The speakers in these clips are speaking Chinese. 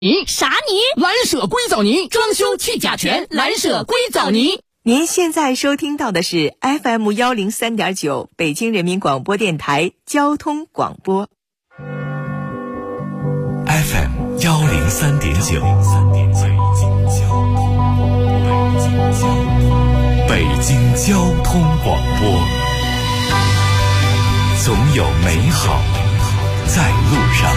啥泥？ 蓝舍硅藻泥，装修去甲醛，蓝舍硅藻泥。 您现在收听到的是 FM103.9 北京人民广播电台交通广播。 FM103.9 北京交通广播，总有美好在路上。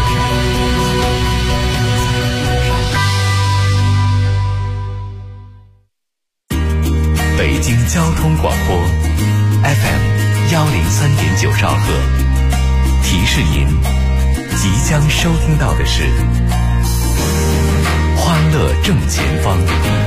北京交通广播 FM103.9 兆赫，提示您即将收听到的是欢乐正前方。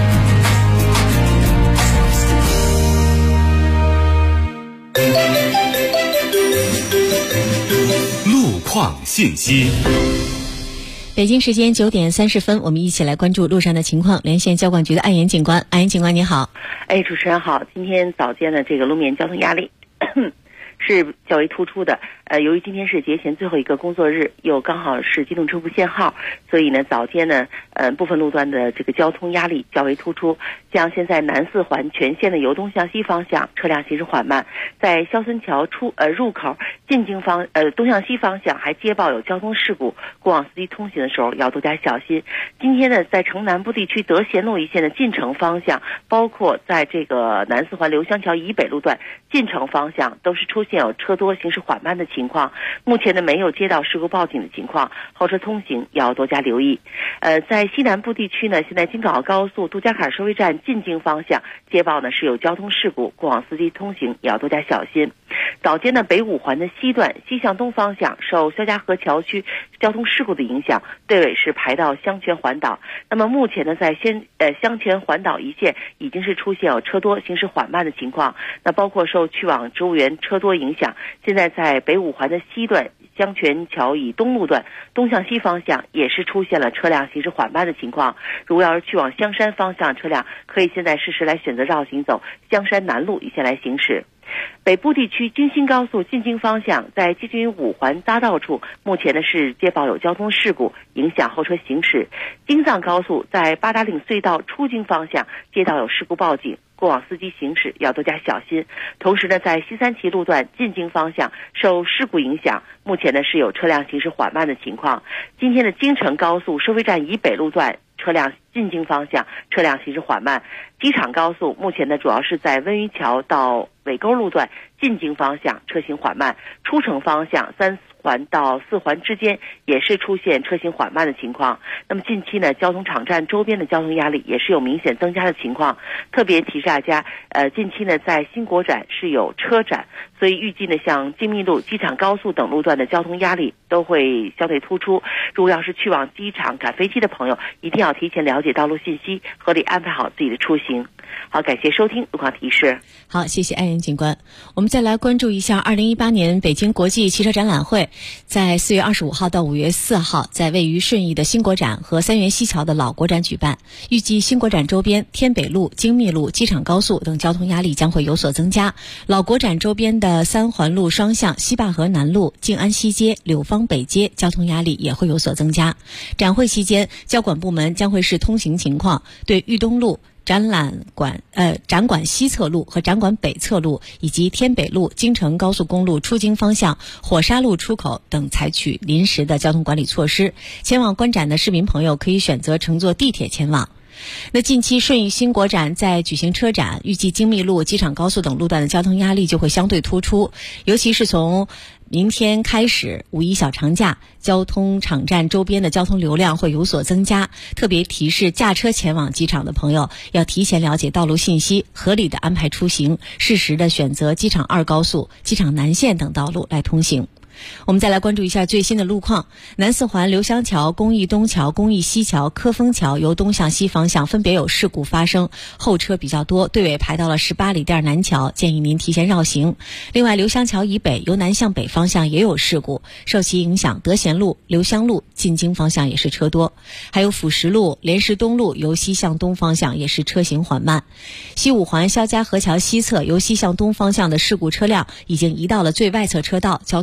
路况信息。 北京时间9点30分，我们一起来关注路上的情况。连线交管局的安岩警官，安岩警官你好。 主持人好。今天早间的这个路面交通压力是较为突出的。由于今天是节前最后一个工作日，又刚好是机动车部限号，所以呢，早间呢，部分路段的这个交通压力较为突出。像现在南四环全线的由东向西方向车辆行驶缓慢，在肖森桥入口进京东向西方向还接报有交通事故，过往司机通行的时候要多加小心。今天呢，在城南部地区德贤路一线的进城方向，包括在这个南四环刘湘桥以北路段进城方向，都是出现有车多行驶缓慢的情况。目前呢，没有接到事故报警的情况，后车通行要多加留意。在西南部地区呢，现在京港澳高速杜家坎收费站进京方向接报呢是有交通事故，过往司机通行也要多加小心。早间呢，北五环的西段西向东方向受肖家河桥区交通事故的影响，队尾是排到香泉环岛。那么目前呢，在香泉环岛一线已经是出现有车多行驶缓慢的情况。那包括受去往植物园车多影响，现在在北五环的西段香泉桥以东路段东向西方向也是出现了车辆行驶缓慢的情况。如果要是去往香山方向车辆，可以现在适时来选择绕行走香山南路一线来行驶。北部地区京新高速进京方向在接近于五环匝道处，目前呢是接报有交通事故，影响后车行驶。京藏高速在八达岭隧道出京方向接到有事故报警，过往司机行驶要多加小心。同时呢，在西三旗路段进京方向受事故影响，目前呢是有车辆行驶缓慢的情况。今天的京承高速收费站以北路段车辆进京方向车辆行驶缓慢。机场高速目前呢主要是在温榆桥到尾沟路段进京方向车行缓慢，出城方向3环到4环之间也是出现车行缓慢的情况。那么近期呢，交通场站周边的交通压力也是有明显增加的情况。特别提示大家，近期呢在新国展是有车展，所以预计呢像精密路、机场高速等路段的交通压力都会相对突出。如果要是去往机场赶飞机的朋友，一定要提前了解道路信息，合理安排好自己的出行。好，感谢收听路况提示。 好，谢谢安岩警官。我们再来关注一下2018年北京国际汽车展览会，在4月25号到5月4号，在位于顺义的新国展和三元西桥的老国展举办。预计新国展周边天北路、精密路、机场高速等交通压力将会有所增加。老国展周边的三环路双向、西坝河南路、静安西街、柳芳北街交通压力也会有所增加。展会期间，交管部门将会视通行情况，对豫东路、展馆西侧路和展馆北侧路以及天北路、京承高速公路出京方向、火沙路出口等采取临时的交通管理措施。前往观展的市民朋友可以选择乘坐地铁前往。那近期顺义新国展在举行车展，预计精密路、机场高速等路段的交通压力就会相对突出，尤其是从明天开始五一小长假，交通场站周边的交通流量会有所增加。特别提示驾车前往机场的朋友要提前了解道路信息，合理的安排出行，适时的选择机场2高速、机场南线等道路来通行。我们再来关注一下最新的路况。南四环刘湘桥、公益东桥、公益西桥、科丰桥由东向西方向分别有事故发生，后车比较多，队尾排到了18里店南桥，建议您提前绕行。另外，刘湘桥以北由南向北方向也有事故，受其影响，德贤路、刘湘路进京方向也是车多。还有辅石路、莲石东路由西向东方向也是车行缓慢。西五环肖家河桥西侧由西向东方向的事故车辆已经移到了最外侧车道，交通正在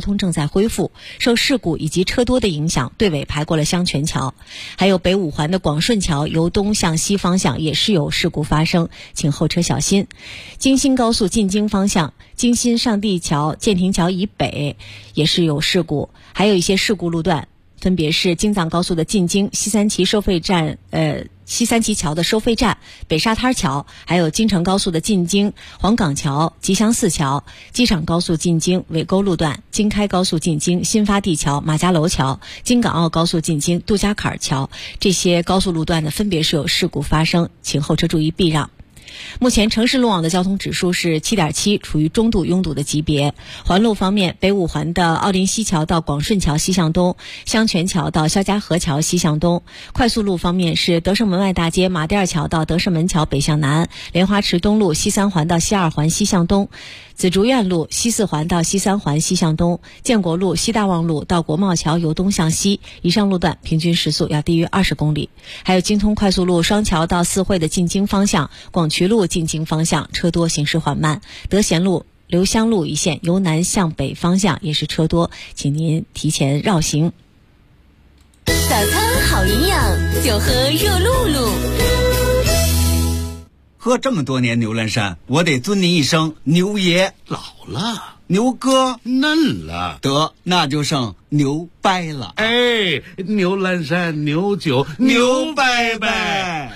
恢复，受事故以及车多的影响，队尾排过了香泉桥。还有北五环的广顺桥由东向西方向也是有事故发生，请后车小心。京新高速进京方向，京新上地桥、建亭桥以北也是有事故，还有一些事故路段，分别是京藏高速的进京西三旗收费站西三旗桥的收费站、北沙滩桥，还有京承高速的进京黄岗桥、吉祥寺桥、机场高速进京尾沟路段、京开高速进京新发地桥、马家楼桥、京港澳高速进京杜家坎桥，这些高速路段呢分别是有事故发生，请后车注意避让。目前城市路网的交通指数是 7.7， 处于中度拥堵的级别。环路方面，北五环的奥林西桥到广顺桥西向东，香泉桥到肖家河桥西向东。快速路方面是德胜门外大街马甸桥到德胜门桥北向南，莲花池东路西三环到西二环西向东，紫竹院路西四环到西三环西向东，建国路西大望路到国贸桥由东向西，以上路段平均时速要低于20公里。还有京通快速路双桥到四惠的进京方向，广渠路进京方向车多，行驶缓慢。德贤路刘香路一线由南向北方向也是车多，请您提前绕行。 早餐好营养，就喝热露露。 喝这么多年牛栏山，我得尊您一声牛爷。 老了， 牛哥嫩了， 得那就剩牛掰了。 哎，牛栏山牛酒牛掰掰。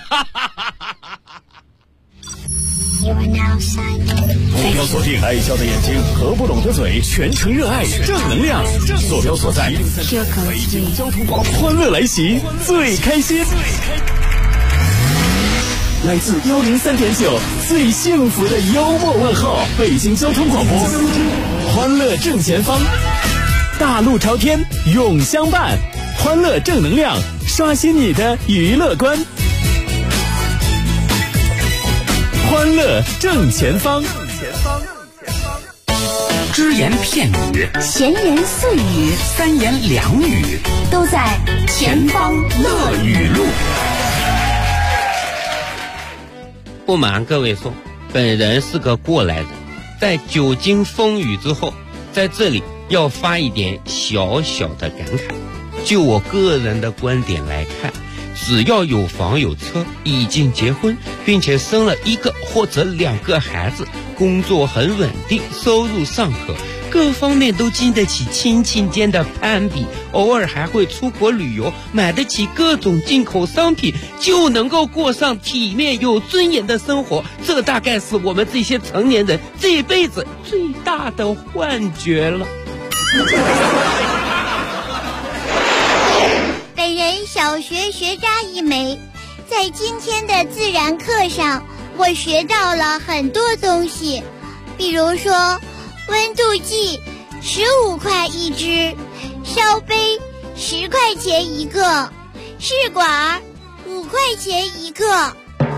目标锁定爱笑的眼睛和不拢的嘴，全程热爱正能量。坐标所在北京交通广播，欢乐来袭，最开心。来自103.9最幸福的幽默问候，北京交通广播，欢乐正前方，大路朝天永相伴，欢乐正能量，刷新你的娱乐观。欢乐正前方， 只言片语， 闲言碎语， 三言两语， 都在前方乐语录。 不瞒各位说，本人是个过来人，在久经风雨之后，在这里要发一点小小的感慨。就我个人的观点来看，只要有房有车，已经结婚，并且生了1个或者2个孩子，工作很稳定，收入尚可，各方面都经得起亲情间的攀比，偶尔还会出国旅游，买得起各种进口商品，就能够过上体面有尊严的生活。这大概是我们这些成年人这辈子最大的幻觉了。 本人小学学渣一枚，在今天的自然课上，我学到了很多东西，比如说温度计15块一支，烧杯10块钱一个，试管5块钱一个。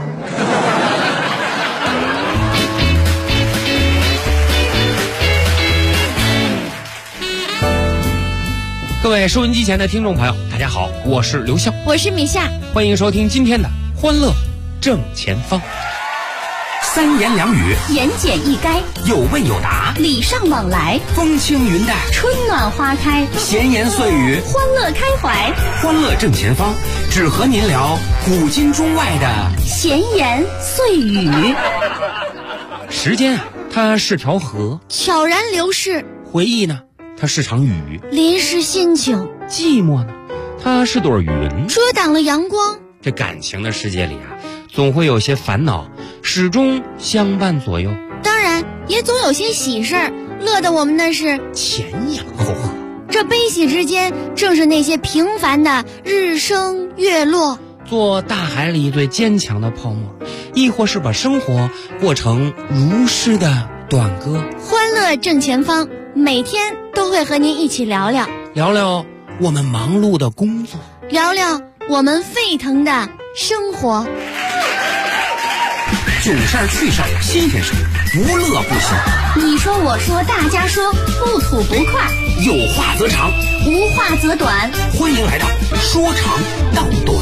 各位收音机前的听众朋友，大家好，我是刘笑， 我是米夏， 欢迎收听今天的欢乐正前方。 三言两语， 言简意赅， 有问有答， 礼尚往来， 风轻云淡， 春暖花开， 闲言碎语， 欢乐开怀。 欢乐正前方，只和您聊古今中外的闲言碎语。 时间啊，它是条河， 悄然流逝； 回忆呢，它是场雨； 淋湿心情； 寂寞呢，它是朵云， 遮挡了阳光。 这感情的世界里啊，总会有些烦恼，始终相伴左右。 当然，也总有些喜事儿，乐得我们那是前仰后合。 这悲喜之间，正是那些平凡的日升月落。 做大海里最坚强的泡沫，亦或是把生活过成如诗的短歌。 欢乐正前方，每天都会和您一起聊聊我们忙碌的工作， 聊聊我们沸腾的生活。 囧事儿趣事儿新鲜事儿，无乐不休。 你说我说大家说，不吐不快， 有话则长， 无话则短。 欢迎来到说长道短。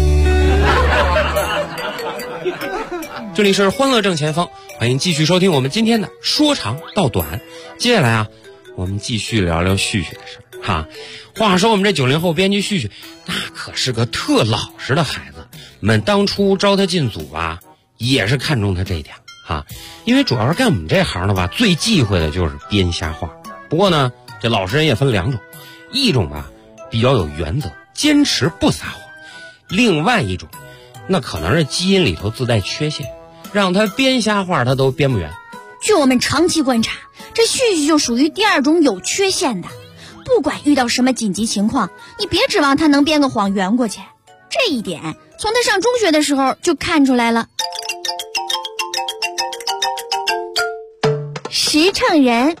这里是欢乐正前方，欢迎继续收听我们今天的说长道短。接下来啊， 我们继续聊聊旭旭的事儿哈。话说我们这90后编辑旭旭，那可是个特老实的孩子。我们当初招他进组吧，也是看中他这一点哈。因为主要是干我们这行的吧，最忌讳的就是编瞎话。不过呢，这老实人也分2种，一种吧比较有原则，坚持不撒谎；另外一种，那可能是基因里头自带缺陷，让他编瞎话他都编不圆。 据我们长期观察，这旭旭就属于第2种有缺陷的。不管遇到什么紧急情况，你别指望他能编个谎圆过去。这一点从他上中学的时候就看出来了。实诚人。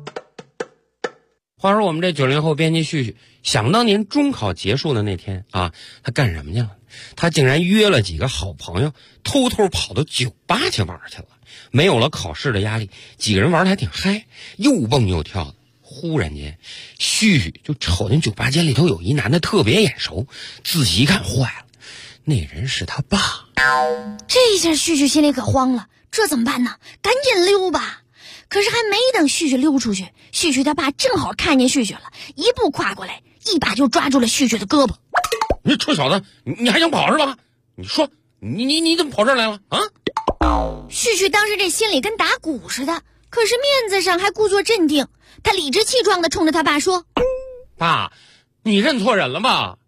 话说我们这90后编辑旭旭，想当年中考结束的那天啊，他干什么去了？他竟然约了几个好朋友，偷偷跑到酒吧去玩去了。没有了考试的压力，几个人玩得还挺嗨，又蹦又跳的。忽然间，旭旭就瞅见酒吧间里头有一男的特别眼熟，仔细一看，坏了，那人是他爸。 这下旭旭心里可慌了，这怎么办呢？赶紧溜吧。可是还没等旭旭溜出去，旭旭他爸正好看见旭旭了，一步跨过来，一把就抓住了旭旭的胳膊。 你臭小子，你还想跑是吧？你说你怎么跑这儿来了啊？ 旭旭当时这心里跟打鼓似的，可是面子上还故作镇定，他理直气壮地冲着他爸说： 爸，你认错人了吧？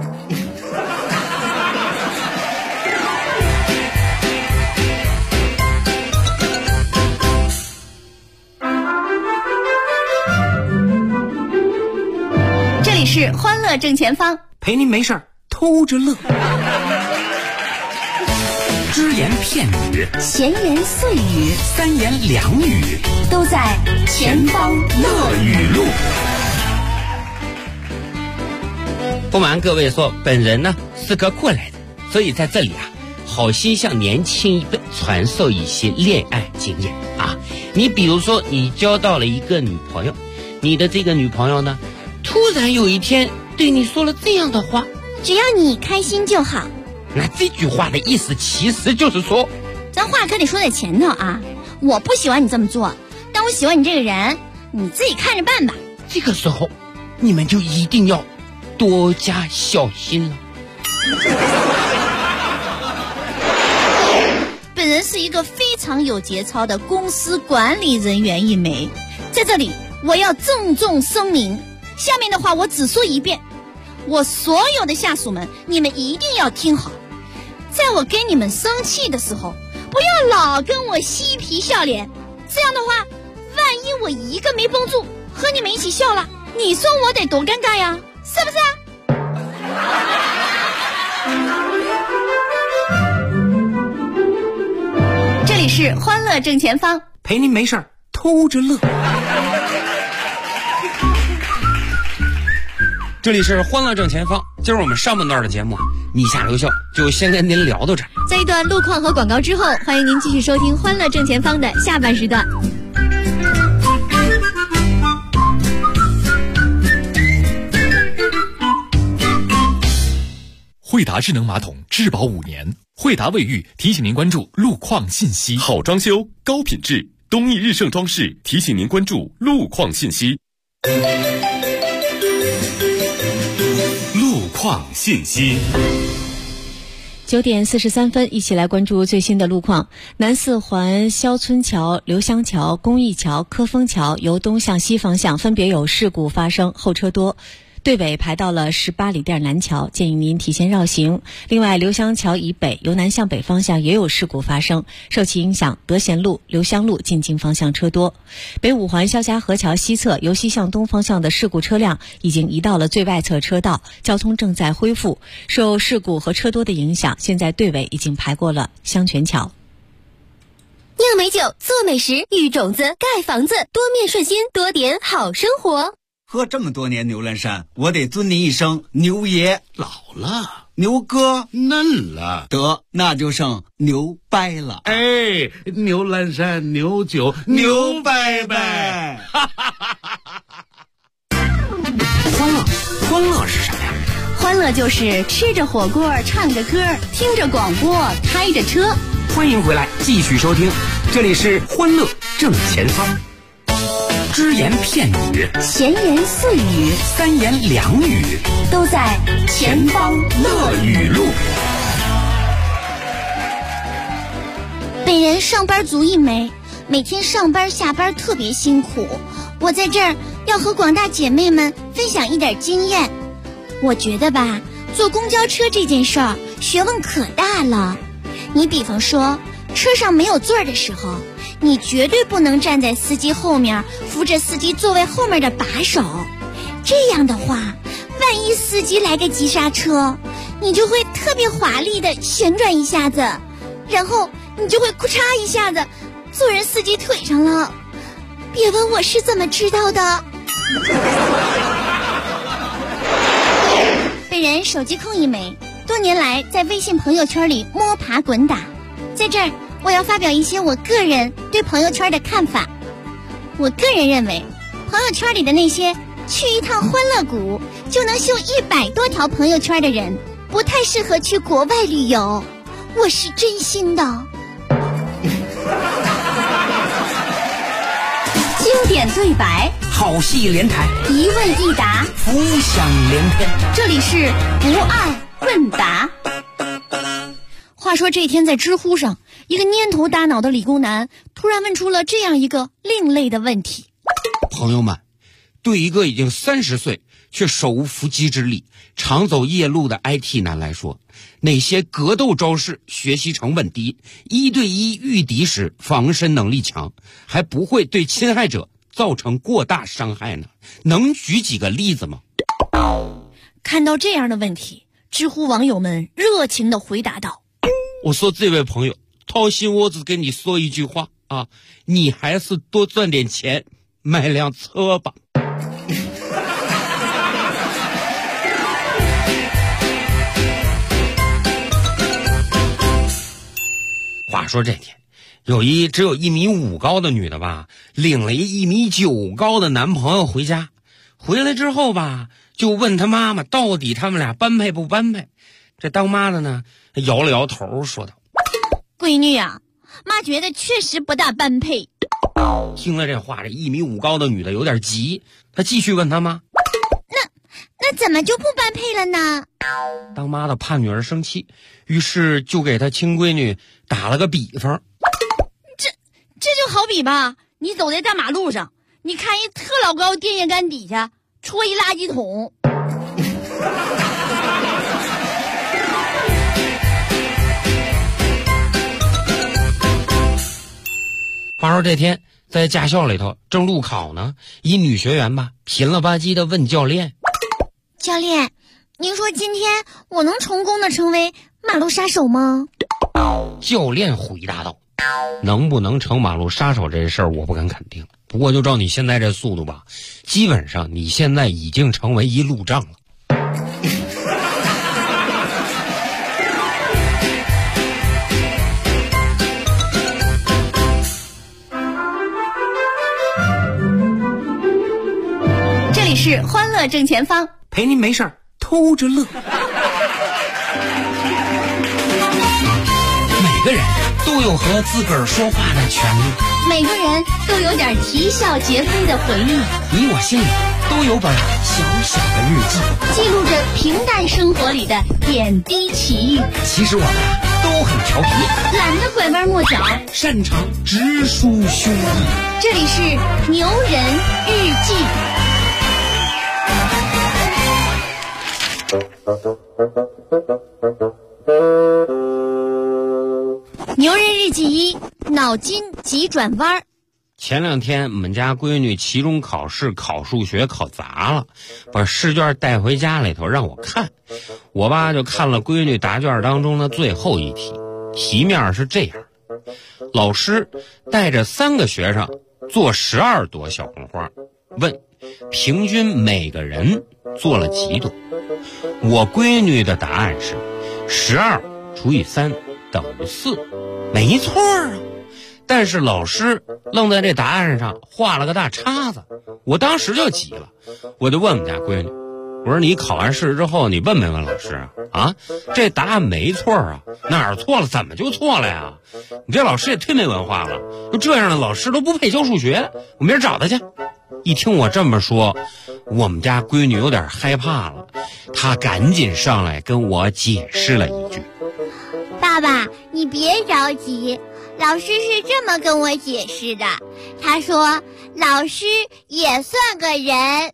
这里是欢乐正前方， 陪您没事儿偷着乐。只言片语， 闲言碎语， 三言两语， 都在前方乐语录。 不瞒各位说，本人呢是个过来人，所以在这里啊，好心向年轻一辈传授一些恋爱经验啊。你比如说，你交到了一个女朋友，你的这个女朋友呢，突然有一天对你说了这样的话： 只要你开心就好。 那这句话的意思其实就是说， 咱话可得说在前头啊！我不喜欢你这么做，但我喜欢你这个人，你自己看着办吧。 这个时候，你们就一定要多加小心了。 本人是一个非常有节操的公司管理人员一枚，在这里我要郑重声明，下面的话我只说一遍，我所有的下属们，你们一定要听好。在我跟你们生气的时候，不要老跟我嬉皮笑脸，这样的话，万一我一个没绷住，和你们一起笑了，你说我得多尴尬呀，是不是这里是欢乐正前方， 陪您没事儿偷着乐。 这里是欢乐正前方，今儿我们上半段的节目逆下留校就先跟您聊到这儿。 在一段路况和广告之后，欢迎您继续收听欢乐正前方的下半时段。 惠达智能马桶质保5年，惠达卫浴提醒您关注路况信息。好装修，高品质，东益日盛装饰提醒您关注路况信息。路况信息。 9点43分，一起来关注最新的路况。南四环肖村桥、刘香桥、公益桥、科丰桥由东向西方向分别有事故发生，后车多。队尾排到了18里店南桥，建议您提前绕行。另外，刘香桥以北由南向北方向也有事故发生，受其影响，德贤路、刘香路进京方向车多。北五环肖家河桥西侧由西向东方向的事故车辆已经移到了最外侧车道，交通正在恢复。受事故和车多的影响，现在队尾已经排过了香泉桥。 酿美酒，做美食，育种子，盖房子，多面顺心，多点好生活。 喝这么多年牛栏山，我得尊您一声牛爷。 老了， 牛哥嫩了， 得那就剩牛掰了。 哎，牛栏山，牛酒，牛掰掰。 欢乐是啥呀？ 欢乐就是吃着火锅，唱着歌，听着广播，开着车。 欢迎回来，继续收听，这里是欢乐正前方。 只言片语， 闲言碎语， 三言两语， 都在前方乐语录。 本人上班族一枚，每天上班下班特别辛苦。我在这儿要和广大姐妹们分享一点经验。我觉得吧，坐公交车这件事儿学问可大了。你比方说，车上没有座儿的时候，你绝对不能站在司机后面扶着司机座位后面的把手，这样的话，万一司机来个急刹车，你就会特别华丽的旋转一下子，然后你就会咔嚓一下子坐人司机腿上了。别问我是怎么知道的。本人手机控一枚，多年来在微信朋友圈里摸爬滚打，在这儿我要发表一些我个人对朋友圈的看法。我个人认为，朋友圈里的那些去一趟欢乐谷就能秀100多条朋友圈的人，不太适合去国外旅游。我是真心的。 经典对白， 好戏连台， 一问一答， 浮想联翩。 这里是不二问答。 话说这天在知乎上，一个蔫头大脑的理工男突然问出了这样一个另类的问题： 朋友们，对一个已经30岁却手无缚鸡之力、常走夜路的 IT 男来说，哪些格斗招式学习成本低，1对1御敌时防身能力强，还不会对侵害者造成过大伤害呢？能举几个例子吗？ 看到这样的问题，知乎网友们热情地回答道： 我说这位朋友，掏心窝子跟你说一句话啊，你还是多赚点钱，买辆车吧。话说这天，有一只有1.5米高的女的吧，领了一1.9米高的男朋友回家，回来之后吧，就问他妈妈到底他们俩般配不般配。这当妈的呢，摇了摇头说道： 闺女啊，妈觉得确实不大般配。 听了这话，这1.5米高的女的有点急，她继续问他妈： 那怎么就不般配了呢？ 当妈的怕女儿生气，于是就给她亲闺女打了个比方。 这就好比吧，你走在大马路上，你看一特老高电线杆底下戳一垃圾桶。 话说这天在驾校里头正路考呢，一女学员吧贫了吧唧的问教练： 教练，您说今天我能成功的成为马路杀手吗？ 教练回答道：能不能成马路杀手这事儿我不敢肯定，不过就照你现在这速度吧，基本上你现在已经成为一路障了。 这里是欢乐正前方， 陪您没事儿偷着乐。每个人都有和自个儿说话的权利， 每个人都有点啼笑皆非的回忆， 你我心里都有本小小的日记， 记录着平淡生活里的点滴奇遇。 其实我们都很调皮， 懒得拐弯抹角， 擅长直抒胸臆。 这里是牛人日记。 牛人日记1：脑筋急转弯。 前2天我们家闺女期中考试考数学考砸了，把试卷带回家里头让我看，我吧就看了闺女答卷当中的最后一题，题面是这样：老师带着3个学生做12朵小红花，问平均每个人做了几朵。我闺女的答案是12除以3等于4，没错啊。但是老师愣在这答案上画了个大叉子，我当时就急了，我就问我们家闺女，我说你考完试之后你问没问老师啊？这答案没错啊，哪儿错了？怎么就错了呀？你这老师也忒没文化了，就这样的老师都不配教数学，我明儿找他去。 一听我这么说，我们家闺女有点害怕了，她赶紧上来跟我解释了一句： 爸爸，你别着急，老师是这么跟我解释的，他说老师也算个人。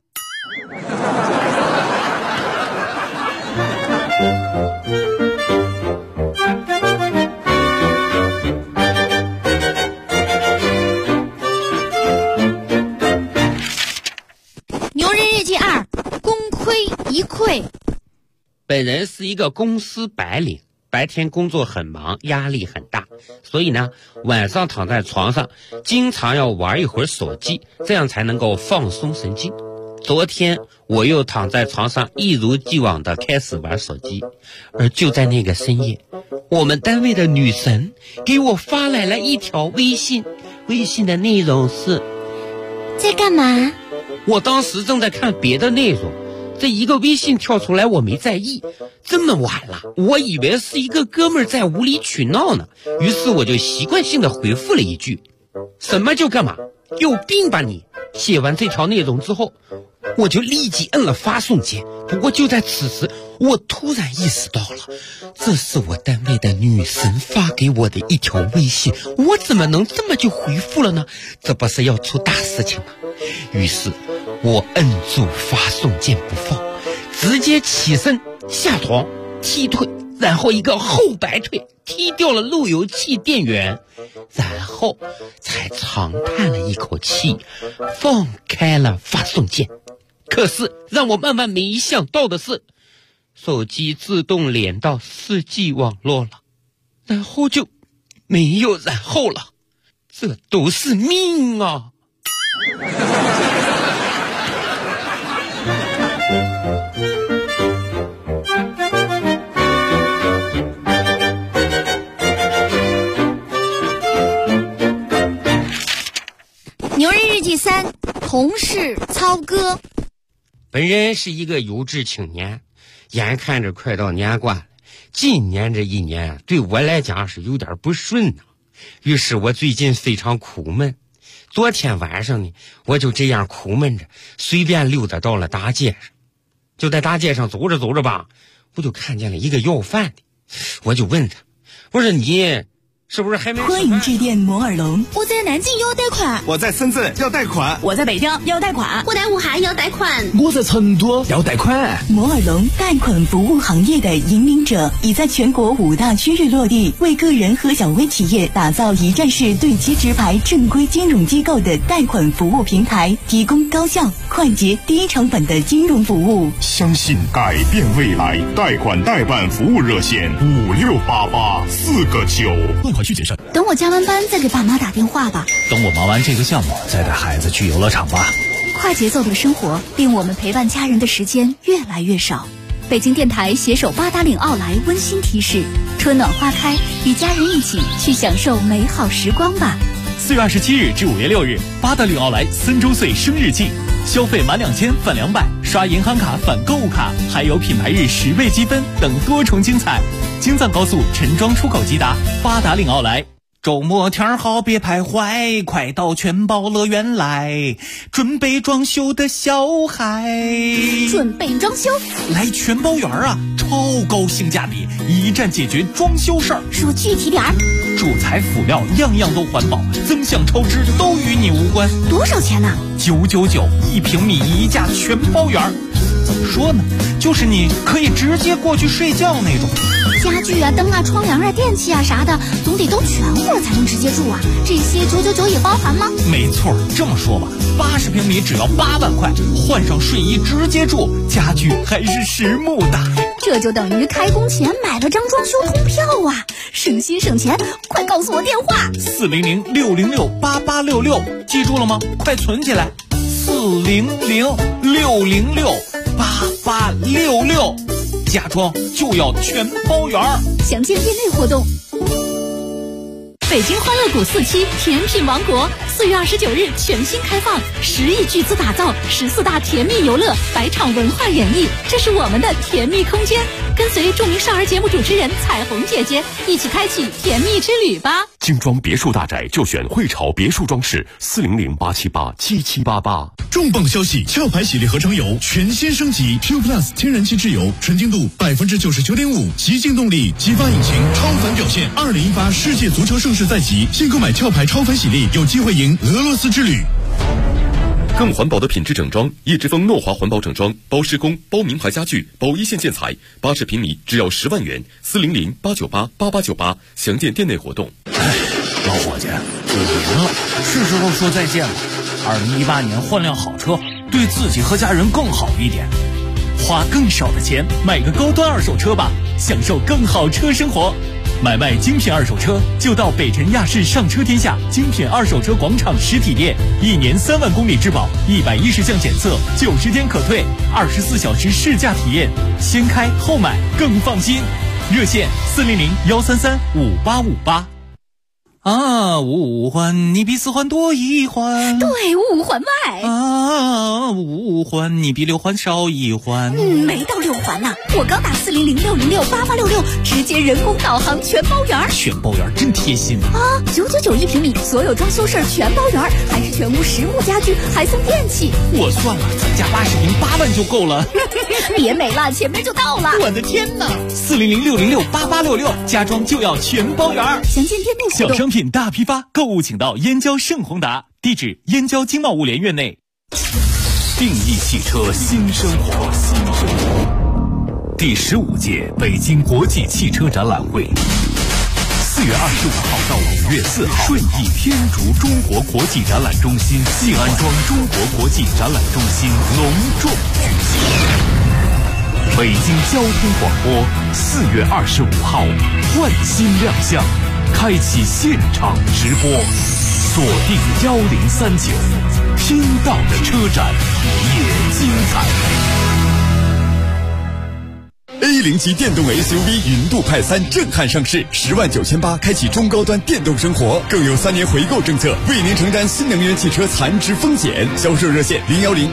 牛人日记2，功亏一篑。 本人是一个公司白领，白天工作很忙，压力很大，所以呢，晚上躺在床上经常要玩一会儿手机，这样才能够放松神经。昨天我又躺在床上一如既往的开始玩手机，而就在那个深夜，我们单位的女神给我发来了一条微信，微信的内容是： 在干嘛？ 我当时正在看别的内容，这一个微信跳出来我没在意，这么晚了，我以为是一个哥们儿在无理取闹呢，于是我就习惯性的回复了一句：什么就干嘛，有病吧你。写完这条内容之后，我就立即摁了发送键。不过就在此时，我突然意识到了，这是我单位的女神发给我的一条微信，我怎么能这么就回复了呢？这不是要出大事情吗？于是我摁住发送键不放，直接起身下床踢腿，然后一个后摆腿踢掉了路由器电源，然后才长叹了一口气，放开了发送键。可是让我万万没想到的是，手机自动连到 4G 网络了，然后就没有然后了，这都是命啊！ 牛人日记3，同事操哥。 本人是一个有志青年，眼看着快到年关了，今年这一年对我来讲是有点不顺呐。于是我最近非常苦闷。昨天晚上呢，我就这样苦闷着，随便溜达到了大街上。就在大街上走着走着吧，我就看见了一个要饭的，我就问他，我说你是不是还没？ 欢迎致电摩尔龙。 我在南京要贷款， 我在深圳要贷款， 我在北京要贷款， 我在武汉要贷款， 我在成都要贷款。 摩尔龙贷款服务行业的引领者，已在全国5大区域落地，为个人和小微企业打造一站式对接直排正规金融机构的贷款服务平台，提供高效、快捷、低成本的金融服务。 相信改变未来，贷款代办服务热线5688-4个9。 贷款需谨慎。 等我加完班再给爸妈打电话吧。 等我忙完这个项目，再带孩子去游乐场吧。 快节奏的生活令我们陪伴家人的时间越来越少。北京电台携手八达岭奥莱温馨提示：春暖花开，与家人一起去享受美好时光吧。 4月27日至5月6日，八达岭奥莱3周岁生日季，消费满2000返200，刷银行卡返购物卡，还有品牌日10倍积分等多重精彩。京藏高速陈庄出口即达，八达岭奥莱。周末天好别徘徊，快到全宝乐园来，准备装修的小孩。 准备装修？ 来全宝园啊，超高性价比，一站解决装修事儿。 说具体点儿。 主材辅料样样都环保，增项超支都与你无关。 多少钱呢 ？999，1平米一价全包圆。怎么说呢？就是你可以直接过去睡觉那种。 家具啊、灯啊、窗帘啊、电器啊啥的，总得都全乎才能直接住啊。这些999也包含吗？ 没错，这么说吧，80平米只要8万块，换上睡衣直接住，家具还是实木的。 这就等于开工前买了张装修通票啊！省心省钱，快告诉我电话 ：400-606-8866，记住了吗？快存起来，400-606-8866，家装就要全包圆。 详见店内活动。北京欢乐谷4期甜品王国 4月29日全新开放，10亿巨资打造14大甜蜜游乐，100场文化演绎，这是我们的甜蜜空间。跟随著名少儿节目主持人彩虹姐姐一起开启甜蜜之旅吧！ 精装别墅大宅就选汇潮别墅装饰，400-878-7788。 重磅消息！壳牌洗涤合成油全新升级 ，Q Plus 天然气质油，纯净度99.5%，极净动力，激发引擎，超凡表现。2018世界足球盛世在即，现购买壳牌超凡洗涤，有机会赢俄罗斯之旅。 更环保的品质整装，叶之峰诺华环保整装，包施工，包名牌家具，包一线建材，80平米只要10万元，400-898-8898，详见店内活动。 老伙计，你呢？是时候说再见了。2018年换辆好车，对自己和家人更好一点。花更少的钱买个高端二手车吧，享受更好车生活。买卖精品二手车就到北辰亚市上车天下精品二手车广场实体店，1年3万公里质保，110项检测，90天可退，24小时试驾体验，先开后买更放心。热线400-133-5858。啊，五环你比4环多1环， 对，5环外啊，5环你比6环少1环。 没到6环呢，我刚打400-606-8866，直接人工导航全包圆。 全包圆真贴心啊！999一平米，所有装修事儿全包圆，还是全屋实木家具，还送电器。 我算了，咱家80平8万就够了。 别美了，前面就到了。 我的天哪！400-606-8866，家装就要全包圆。 详见店内活动。 小商品大批发，购物请到燕郊盛宏达，地址燕郊经贸物联院内。 定义汽车新生活，第15届北京国际汽车展览会，4月25号到5月4号，顺义天竺中国国际展览中心静安庄中国国际展览中心隆重举行。北京交通广播4月25号换新亮相，开启现场直播，锁定1039，听到的车展也精彩。 A0级电动 SUV 云度派3震撼上市，10.98万开启中高端电动生活，更有3年回购政策，为您承担新能源汽车残值风险。销售热线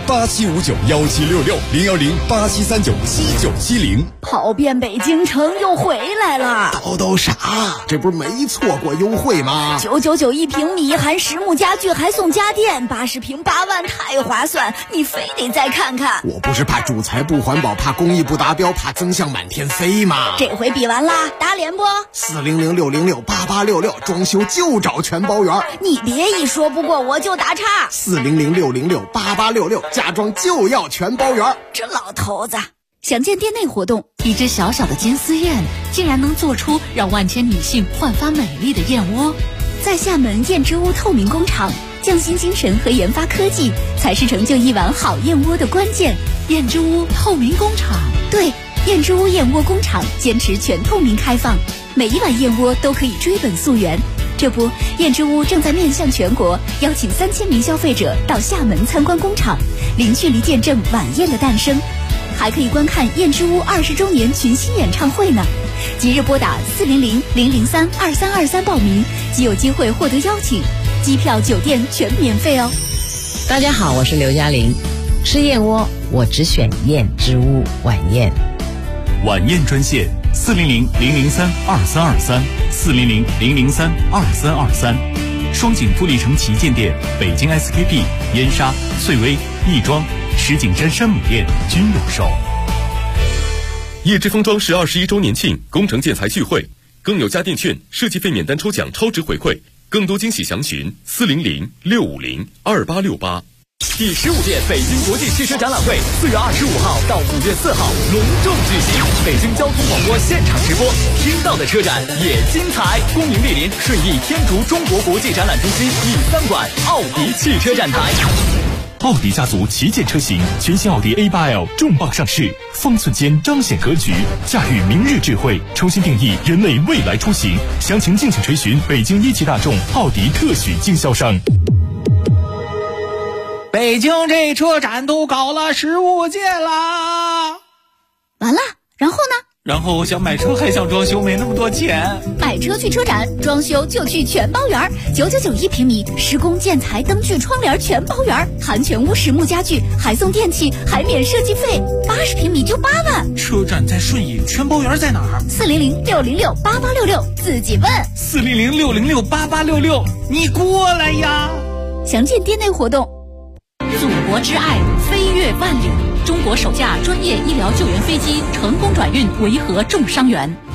010-8759-1766，010-8739-7970。 跑遍北京城又回来了， 都啥？这不是没错过优惠吗 ？999一平米，含实木家具，还送家电，80平8万，太划算！你非得再看看。 我不是怕主材不环保，怕工艺不达标，怕增项满天飞吗？ 这回比完啦，打脸不 ？400-606-8866，装修就找全包圆。 你别一说不过我就打岔。 400-606-8866，家装就要全包圆。 这老头子。详见店内活动，一只小小的金丝燕，竟然能做出让万千女性焕发美丽的燕窝。在厦门燕之屋透明工厂，匠心精神和研发科技才是成就一碗好燕窝的关键。燕之屋透明工厂，对，燕之屋燕窝工厂坚持全透明开放，每一碗燕窝都可以追本溯源。这不，燕之屋正在面向全国，邀请3000名消费者到厦门参观工厂，零距离见证晚宴的诞生。还可以观看燕之屋20周年群星演唱会呢！即日拨打400-003-2323报名，即有机会获得邀请，机票、酒店全免费哦。 大家好，我是刘嘉玲，吃燕窝我只选燕之屋晚宴。 晚宴专线400-003-2323，400-003-2323，双井富力城旗舰店、北京 SKP、燕莎、翠微、亦庄、石景山山姆店均有售。 叶之峰装饰21周年庆工程建材聚会，更有家电券、设计费免单抽奖超值回馈，更多惊喜详询400-650-2868。 第15届北京国际汽车展览会4月25号到5月4号隆重举行，北京交通广播现场直播，听到的车展也精彩。恭迎莅临顺义天竺中国国际展览中心E3馆奥迪汽车展台。奥迪家族旗舰车型，全新奥迪 A8L 重磅上市，方寸间彰显格局，驾驭明日智慧，重新定义人类未来出行。详情敬请垂询北京一汽大众奥迪特许经销商。 北京这车展都搞了15届啦， 完了，然后呢？ 然后我想买车还想装修，没那么多钱。 买车去车展，装修就去全包园，9991平米，施工建材灯具窗帘全包园，含全屋实木家具，还送电器，还免设计费，80平米就8万。 车展在顺义，全包园在哪儿 ？400-606-8866，自己问。 400-606-8866，你过来呀！ 详见店内活动。 祖国之爱，飞越万里。中国首架专业医疗救援飞机成功转运维和重伤员。